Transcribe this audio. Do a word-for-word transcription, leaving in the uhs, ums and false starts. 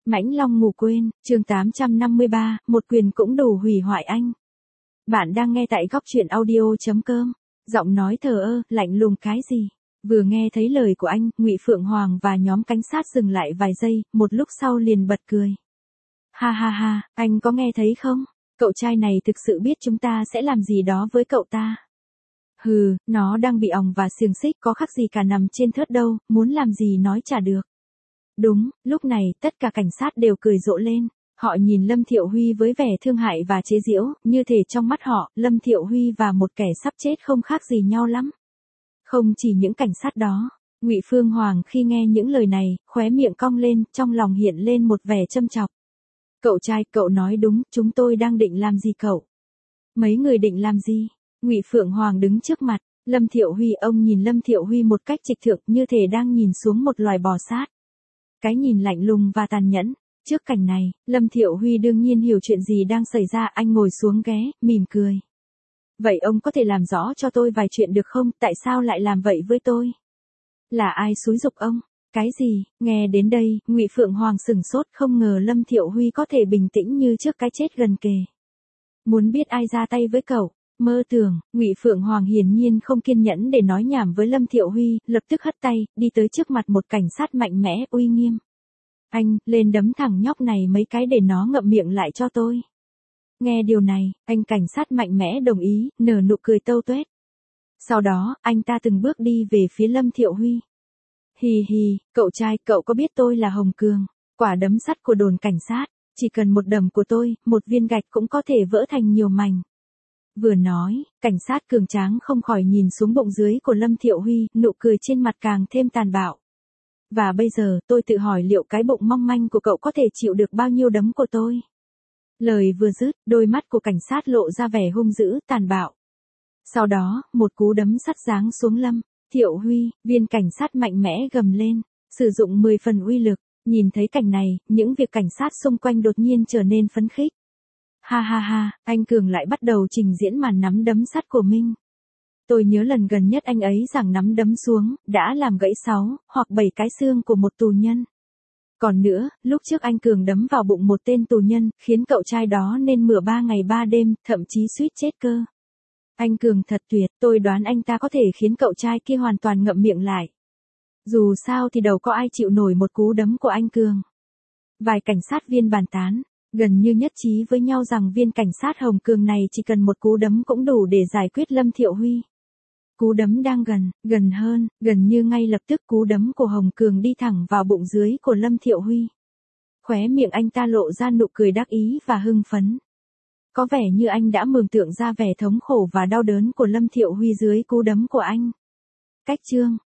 Mãnh Long ngủ quên, chương tám trăm năm mươi ba, một quyền cũng đủ hủy hoại anh. Bạn đang nghe tại góc truyện audio chấm com. Giọng nói thờ ơ, lạnh lùng cái gì? Vừa nghe thấy lời của anh, Ngụy Phượng Hoàng và nhóm cảnh sát dừng lại vài giây, một lúc sau liền bật cười. Ha ha ha, anh có nghe thấy không? Cậu trai này thực sự biết chúng ta sẽ làm gì đó với cậu ta. Hừ, nó đang bị òng và xiềng xích có khác gì cả nằm trên thớt đâu, muốn làm gì nói chả được. Đúng, lúc này, tất cả cảnh sát đều cười rộ lên. Họ nhìn Lâm Thiệu Huy với vẻ thương hại và chế giễu, như thể trong mắt họ, Lâm Thiệu Huy và một kẻ sắp chết không khác gì nhau lắm. Không chỉ những cảnh sát đó, Ngụy Phương Hoàng khi nghe những lời này, khóe miệng cong lên, trong lòng hiện lên một vẻ châm chọc. Cậu trai, cậu nói đúng, chúng tôi đang định làm gì cậu? Mấy người định làm gì? Ngụy Phượng Hoàng đứng trước mặt, Lâm Thiệu Huy, ông nhìn Lâm Thiệu Huy một cách trịch thượng như thể đang nhìn xuống một loài bò sát. Cái nhìn lạnh lùng và tàn nhẫn. Trước cảnh này, Lâm Thiệu Huy đương nhiên hiểu chuyện gì đang xảy ra, anh ngồi xuống ghé, mỉm cười. Vậy ông có thể làm rõ cho tôi vài chuyện được không, tại sao lại làm vậy với tôi? Là ai xúi giục ông? Cái gì? Nghe đến đây, Ngụy Phượng Hoàng sửng sốt, không ngờ Lâm Thiệu Huy có thể bình tĩnh như trước cái chết gần kề. Muốn biết ai ra tay với cậu? Mơ tưởng. Ngụy Phượng Hoàng hiển nhiên không kiên nhẫn để nói nhảm với Lâm Thiệu Huy, lập tức hất tay, đi tới trước mặt một cảnh sát mạnh mẽ, uy nghiêm. Anh, lên đấm thằng nhóc này mấy cái để nó ngậm miệng lại cho tôi. Nghe điều này, anh cảnh sát mạnh mẽ đồng ý, nở nụ cười tâu tuét. Sau đó, anh ta từng bước đi về phía Lâm Thiệu Huy. Hì hì, cậu trai, cậu có biết tôi là Hồng Cường, quả đấm sắt của đồn cảnh sát, chỉ cần một đầm của tôi, một viên gạch cũng có thể vỡ thành nhiều mảnh. Vừa nói, cảnh sát cường tráng không khỏi nhìn xuống bụng dưới của Lâm Thiệu Huy, nụ cười trên mặt càng thêm tàn bạo. Và bây giờ, tôi tự hỏi liệu cái bụng mong manh của cậu có thể chịu được bao nhiêu đấm của tôi? Lời vừa dứt, đôi mắt của cảnh sát lộ ra vẻ hung dữ, tàn bạo. Sau đó, một cú đấm sắt giáng xuống Lâm Thiệu Huy, viên cảnh sát mạnh mẽ gầm lên, sử dụng mười phần uy lực. Nhìn thấy cảnh này, những việc cảnh sát xung quanh đột nhiên trở nên phấn khích. Ha ha ha, anh Cường lại bắt đầu trình diễn màn nắm đấm sắt của mình. Tôi nhớ lần gần nhất anh ấy giằng nắm đấm xuống, đã làm gãy sáu, hoặc bảy cái xương của một tù nhân. Còn nữa, lúc trước anh Cường đấm vào bụng một tên tù nhân, khiến cậu trai đó nên mửa ba ngày ba đêm, thậm chí suýt chết cơ. Anh Cường thật tuyệt, tôi đoán anh ta có thể khiến cậu trai kia hoàn toàn ngậm miệng lại. Dù sao thì đâu có ai chịu nổi một cú đấm của anh Cường. Vài cảnh sát viên bàn tán, gần như nhất trí với nhau rằng viên cảnh sát Hồng Cường này chỉ cần một cú đấm cũng đủ để giải quyết Lâm Thiệu Huy. Cú đấm đang gần, gần hơn, gần như ngay lập tức cú đấm của Hồng Cường đi thẳng vào bụng dưới của Lâm Thiệu Huy. Khóe miệng anh ta lộ ra nụ cười đắc ý và hưng phấn. Có vẻ như anh đã mường tượng ra vẻ thống khổ và đau đớn của Lâm Thiệu Huy dưới cú đấm của anh. Cách chương